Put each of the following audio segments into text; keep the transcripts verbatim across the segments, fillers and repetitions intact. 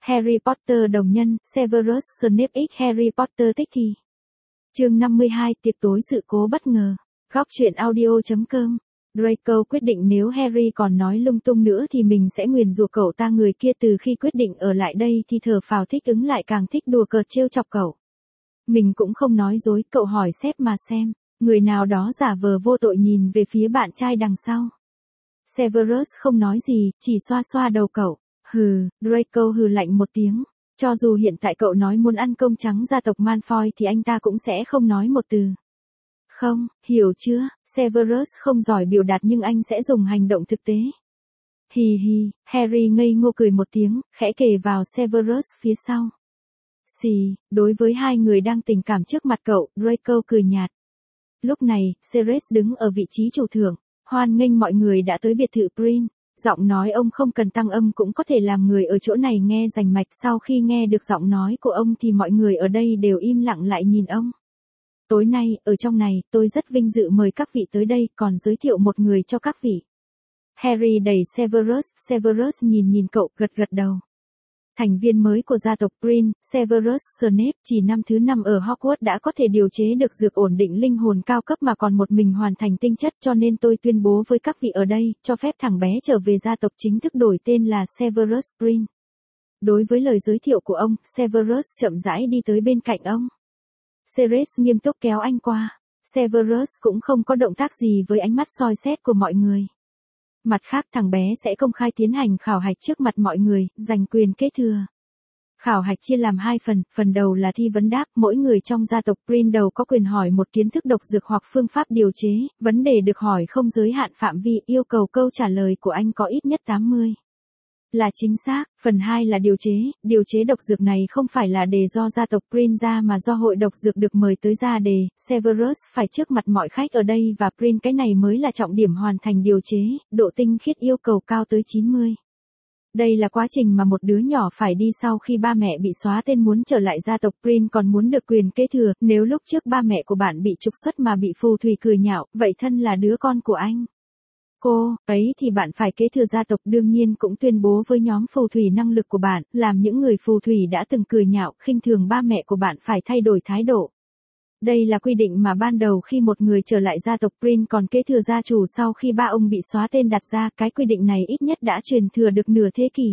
Harry Potter đồng nhân, Severus Snape x Harry Potter tích thì. Chương năm mươi hai, tiệc tối sự cố bất ngờ. Góc truyện audio chấm com. Draco quyết định nếu Harry còn nói lung tung nữa thì mình sẽ nguyền rủa cậu ta. Người kia từ khi quyết định ở lại đây thì thở phào thích ứng, lại càng thích đùa cợt trêu chọc cậu. Mình cũng không nói dối, cậu hỏi sếp mà xem. Người nào đó giả vờ vô tội nhìn về phía bạn trai đằng sau. Severus không nói gì, chỉ xoa xoa đầu cậu. Hừ, Draco hừ lạnh một tiếng. Cho dù hiện tại cậu nói muốn ăn cơm trắng gia tộc Malfoy thì anh ta cũng sẽ không nói một từ. Không, hiểu chưa, Severus không giỏi biểu đạt nhưng anh sẽ dùng hành động thực tế. Hì hì, Harry ngây ngô cười một tiếng, khẽ kề vào Severus phía sau. Xì, đối với hai người đang tình cảm trước mặt cậu, Draco cười nhạt. Lúc này, Sirius đứng ở vị trí chủ thượng, hoan nghênh mọi người đã tới biệt thự Prin. Giọng nói ông không cần tăng âm cũng có thể làm người ở chỗ này nghe rành mạch. Sau khi nghe được giọng nói của ông thì mọi người ở đây đều im lặng lại nhìn ông. Tối nay, ở trong này, tôi rất vinh dự mời các vị tới đây, còn giới thiệu một người cho các vị. Harry đẩy Severus, Severus nhìn nhìn cậu, gật gật đầu. Thành viên mới của gia tộc Prin, Severus Snape, chỉ năm thứ năm ở Hogwarts đã có thể điều chế được dược ổn định linh hồn cao cấp mà còn một mình hoàn thành tinh chất, cho nên tôi tuyên bố với các vị ở đây, cho phép thằng bé trở về gia tộc chính thức đổi tên là Severus Prin. Đối với lời giới thiệu của ông, Severus chậm rãi đi tới bên cạnh ông. Sirius nghiêm túc kéo anh qua. Severus cũng không có động tác gì với ánh mắt soi xét của mọi người. Mặt khác, thằng bé sẽ công khai tiến hành khảo hạch trước mặt mọi người, giành quyền kế thừa. Khảo hạch chia làm hai phần, phần đầu là thi vấn đáp, mỗi người trong gia tộc Prin đầu có quyền hỏi một kiến thức độc dược hoặc phương pháp điều chế, vấn đề được hỏi không giới hạn phạm vi, yêu cầu câu trả lời của anh có ít nhất tám mươi. Là chính xác. Phần hai là điều chế, điều chế độc dược này không phải là đề do gia tộc Prin ra mà do hội độc dược được mời tới ra đề. Severus phải trước mặt mọi khách ở đây và Prin cái này mới là trọng điểm hoàn thành điều chế, độ tinh khiết yêu cầu cao tới chín mươi. Đây là quá trình mà một đứa nhỏ phải đi sau khi ba mẹ bị xóa tên muốn trở lại gia tộc Prin còn muốn được quyền kế thừa. Nếu lúc trước ba mẹ của bạn bị trục xuất mà bị phù thủy cười nhạo, vậy thân là đứa con của anh. Cô, ấy thì bạn phải kế thừa gia tộc, đương nhiên cũng tuyên bố với nhóm phù thủy năng lực của bạn, làm những người phù thủy đã từng cười nhạo, khinh thường ba mẹ của bạn phải thay đổi thái độ. Đây là quy định mà ban đầu khi một người trở lại gia tộc Prin còn kế thừa gia chủ sau khi ba ông bị xóa tên đặt ra, cái quy định này ít nhất đã truyền thừa được nửa thế kỷ.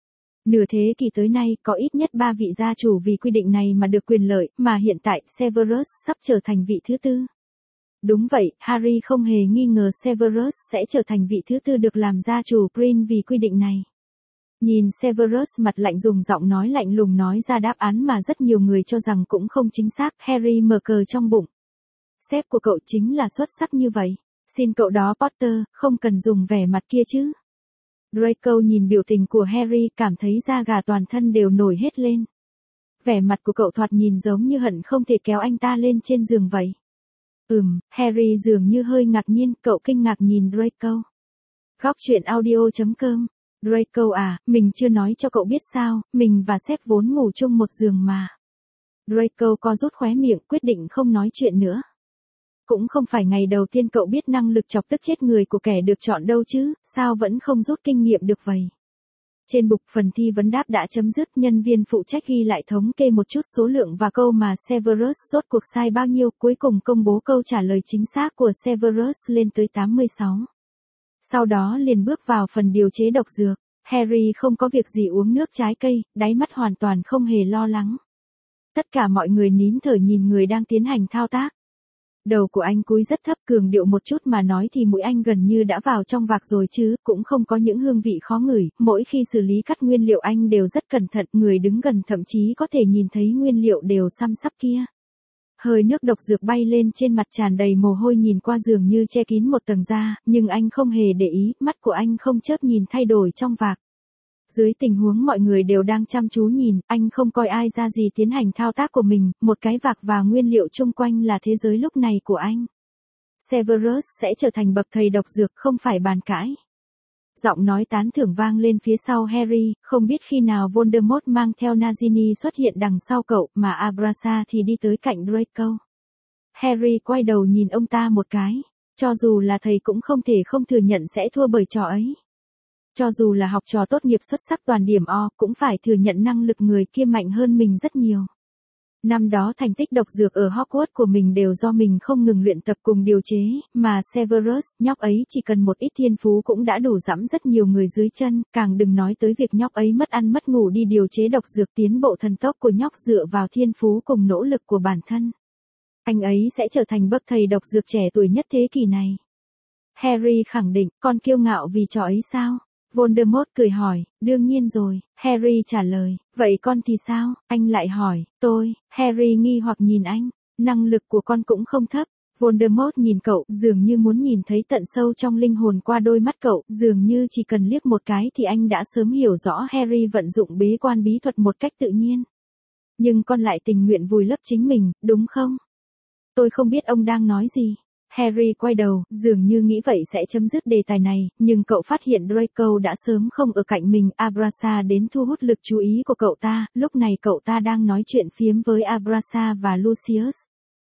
Nửa thế kỷ tới nay, có ít nhất ba vị gia chủ vì quy định này mà được quyền lợi, mà hiện tại Severus sắp trở thành vị thứ tư. Đúng vậy, Harry không hề nghi ngờ Severus sẽ trở thành vị thứ tư được làm gia chủ Prin vì quy định này. Nhìn Severus mặt lạnh dùng giọng nói lạnh lùng nói ra đáp án mà rất nhiều người cho rằng cũng không chính xác, Harry mở cờ trong bụng. Sếp của cậu chính là xuất sắc như vậy. Xin cậu đó Potter, không cần dùng vẻ mặt kia chứ. Draco nhìn biểu tình của Harry cảm thấy da gà toàn thân đều nổi hết lên. Vẻ mặt của cậu thoạt nhìn giống như hận không thể kéo anh ta lên trên giường vậy. Ừm, Harry dường như hơi ngạc nhiên, cậu kinh ngạc nhìn Draco. Góc truyện audio chấm com. Draco à, mình chưa nói cho cậu biết sao, mình và sếp vốn ngủ chung một giường mà. Draco co rút khóe miệng, quyết định không nói chuyện nữa. Cũng không phải ngày đầu tiên cậu biết năng lực chọc tức chết người của kẻ được chọn đâu chứ, sao vẫn không rút kinh nghiệm được vậy. Trên bục phần thi vấn đáp đã chấm dứt, nhân viên phụ trách ghi lại thống kê một chút số lượng và câu mà Severus rốt cuộc sai bao nhiêu, cuối cùng công bố câu trả lời chính xác của Severus lên tới tám mươi sáu. Sau đó liền bước vào phần điều chế độc dược. Harry không có việc gì uống nước trái cây, đáy mắt hoàn toàn không hề lo lắng. Tất cả mọi người nín thở nhìn người đang tiến hành thao tác. Đầu của anh cúi rất thấp, cường điệu một chút mà nói thì mũi anh gần như đã vào trong vạc rồi chứ, cũng không có những hương vị khó ngửi, mỗi khi xử lý cắt nguyên liệu anh đều rất cẩn thận, người đứng gần thậm chí có thể nhìn thấy nguyên liệu đều xăm sắp kia. Hơi nước độc dược bay lên trên mặt tràn đầy mồ hôi, nhìn qua dường như che kín một tầng da, nhưng anh không hề để ý, mắt của anh không chớp nhìn thay đổi trong vạc. Dưới tình huống mọi người đều đang chăm chú nhìn, anh không coi ai ra gì tiến hành thao tác của mình, một cái vạc và nguyên liệu chung quanh là thế giới lúc này của anh. Severus sẽ trở thành bậc thầy độc dược, không phải bàn cãi. Giọng nói tán thưởng vang lên phía sau Harry, không biết khi nào Voldemort mang theo Nagini xuất hiện đằng sau cậu, mà Abrasa thì đi tới cạnh Draco. Harry quay đầu nhìn ông ta một cái, cho dù là thầy cũng không thể không thừa nhận sẽ thua bởi trò ấy. Cho dù là học trò tốt nghiệp xuất sắc toàn điểm O, cũng phải thừa nhận năng lực người kia mạnh hơn mình rất nhiều. Năm đó thành tích độc dược ở Hogwarts của mình đều do mình không ngừng luyện tập cùng điều chế, mà Severus, nhóc ấy chỉ cần một ít thiên phú cũng đã đủ dẫm rất nhiều người dưới chân, càng đừng nói tới việc nhóc ấy mất ăn mất ngủ đi điều chế độc dược. Tiến bộ thần tốc của nhóc dựa vào thiên phú cùng nỗ lực của bản thân. Anh ấy sẽ trở thành bậc thầy độc dược trẻ tuổi nhất thế kỷ này. Harry khẳng định, con kiêu ngạo vì trò ấy sao? Voldemort cười hỏi, đương nhiên rồi, Harry trả lời, vậy con thì sao? Anh lại hỏi, tôi, Harry nghi hoặc nhìn anh, năng lực của con cũng không thấp. Voldemort nhìn cậu, dường như muốn nhìn thấy tận sâu trong linh hồn qua đôi mắt cậu, dường như chỉ cần liếc một cái thì anh đã sớm hiểu rõ Harry vận dụng bế quan bí thuật một cách tự nhiên. Nhưng con lại tình nguyện vùi lấp chính mình, đúng không? Tôi không biết ông đang nói gì. Harry quay đầu, dường như nghĩ vậy sẽ chấm dứt đề tài này, nhưng cậu phát hiện Draco đã sớm không ở cạnh mình. Abrasa đến thu hút lực chú ý của cậu ta, lúc này cậu ta đang nói chuyện phiếm với Abrasa và Lucius.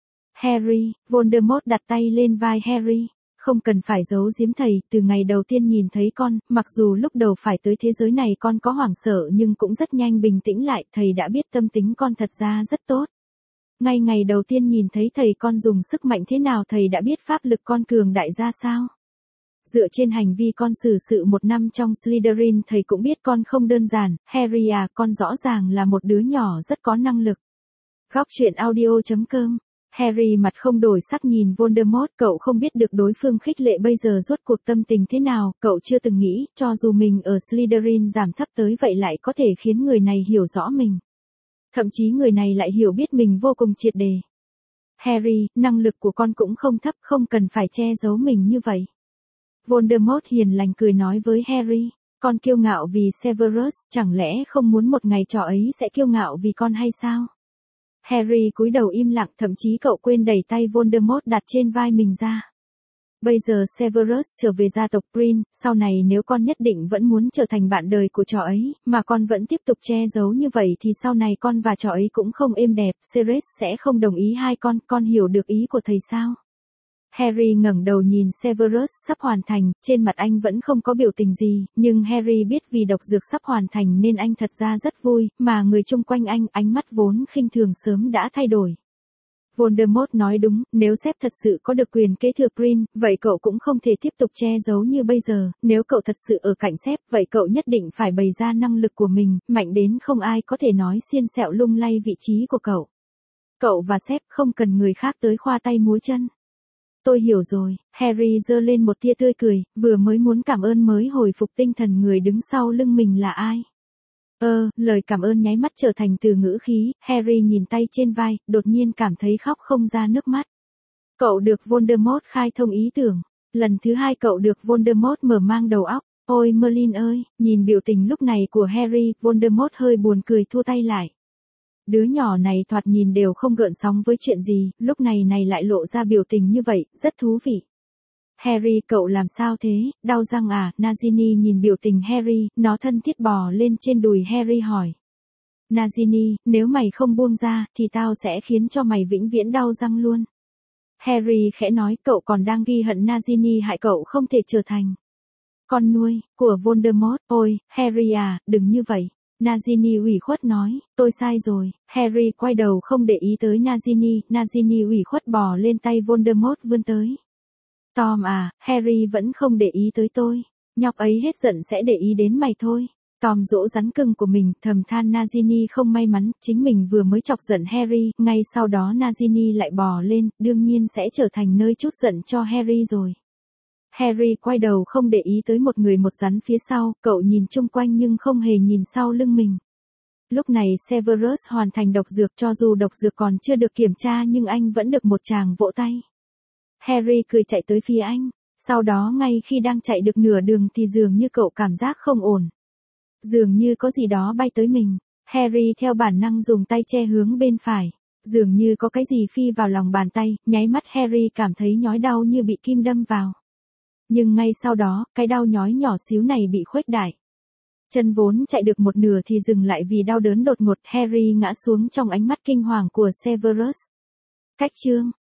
Harry, Voldemort đặt tay lên vai Harry. Không cần phải giấu giếm thầy, từ ngày đầu tiên nhìn thấy con, mặc dù lúc đầu phải tới thế giới này con có hoảng sợ nhưng cũng rất nhanh bình tĩnh lại, thầy đã biết tâm tính con thật ra rất tốt. Ngay ngày đầu tiên nhìn thấy thầy con dùng sức mạnh thế nào thầy đã biết pháp lực con cường đại ra sao. Dựa trên hành vi con xử sự một năm trong Slytherin thầy cũng biết con không đơn giản, Harry à, con rõ ràng là một đứa nhỏ rất có năng lực. Góc truyện audio chấm com. Harry mặt không đổi sắc nhìn Voldemort, cậu không biết được đối phương khích lệ bây giờ rốt cuộc tâm tình thế nào, cậu chưa từng nghĩ, cho dù mình ở Slytherin giảm thấp tới vậy lại có thể khiến người này hiểu rõ mình. Thậm chí người này lại hiểu biết mình vô cùng triệt đề. Harry, năng lực của con cũng không thấp, không cần phải che giấu mình như vậy. Voldemort hiền lành cười nói với Harry, con kiêu ngạo vì Severus, chẳng lẽ không muốn một ngày trò ấy sẽ kiêu ngạo vì con hay sao? Harry cúi đầu im lặng, thậm chí cậu quên đẩy tay Voldemort đặt trên vai mình ra. Bây giờ Severus trở về gia tộc Green, sau này nếu con nhất định vẫn muốn trở thành bạn đời của trò ấy, mà con vẫn tiếp tục che giấu như vậy thì sau này con và trò ấy cũng không êm đẹp, Sirius sẽ không đồng ý hai con, con hiểu được ý của thầy sao? Harry ngẩng đầu nhìn Severus sắp hoàn thành, trên mặt anh vẫn không có biểu tình gì, nhưng Harry biết vì độc dược sắp hoàn thành nên anh thật ra rất vui, mà người chung quanh anh, ánh mắt vốn khinh thường sớm đã thay đổi. Voldemort nói đúng, nếu sếp thật sự có được quyền kế thừa Green, vậy cậu cũng không thể tiếp tục che giấu như bây giờ, nếu cậu thật sự ở cạnh sếp, vậy cậu nhất định phải bày ra năng lực của mình, mạnh đến không ai có thể nói xiên xẹo lung lay vị trí của cậu. Cậu và sếp không cần người khác tới khoa tay múa chân. Tôi hiểu rồi, Harry giơ lên một tia tươi cười, vừa mới muốn cảm ơn mới hồi phục tinh thần người đứng sau lưng mình là ai. Ơ, lời cảm ơn nháy mắt trở thành từ ngữ khí, Harry nhìn tay trên vai, đột nhiên cảm thấy khóc không ra nước mắt. Cậu được Voldemort khai thông ý tưởng, lần thứ hai cậu được Voldemort mở mang đầu óc, ôi Merlin ơi, nhìn biểu tình lúc này của Harry, Voldemort hơi buồn cười thua tay lại. Đứa nhỏ này thoạt nhìn đều không gợn sóng với chuyện gì, lúc này này lại lộ ra biểu tình như vậy, rất thú vị. Harry cậu làm sao thế, đau răng à, Nagini nhìn biểu tình Harry, nó thân thiết bò lên trên đùi Harry hỏi. Nagini, nếu mày không buông ra, thì tao sẽ khiến cho mày vĩnh viễn đau răng luôn. Harry khẽ nói cậu còn đang ghi hận Nagini hại cậu không thể trở thành con nuôi của Voldemort, ôi, Harry à, đừng như vậy. Nagini ủy khuất nói, tôi sai rồi, Harry quay đầu không để ý tới Nagini, Nagini ủy khuất bò lên tay Voldemort vươn tới. Tom à, Harry vẫn không để ý tới tôi, nhóc ấy hết giận sẽ để ý đến mày thôi. Tom dỗ rắn cưng của mình, thầm than Nagini không may mắn, chính mình vừa mới chọc giận Harry, ngay sau đó Nagini lại bò lên, đương nhiên sẽ trở thành nơi trút giận cho Harry rồi. Harry quay đầu không để ý tới một người một rắn phía sau, cậu nhìn chung quanh nhưng không hề nhìn sau lưng mình. Lúc này Severus hoàn thành độc dược, cho dù độc dược còn chưa được kiểm tra nhưng anh vẫn được một tràng vỗ tay. Harry cười chạy tới phía anh, sau đó ngay khi đang chạy được nửa đường thì dường như cậu cảm giác không ổn. Dường như có gì đó bay tới mình, Harry theo bản năng dùng tay che hướng bên phải. Dường như có cái gì phi vào lòng bàn tay, nháy mắt Harry cảm thấy nhói đau như bị kim đâm vào. Nhưng ngay sau đó, cái đau nhói nhỏ xíu này bị khuếch đại. Chân vốn chạy được một nửa thì dừng lại vì đau đớn đột ngột, Harry ngã xuống trong ánh mắt kinh hoàng của Severus. Cách chương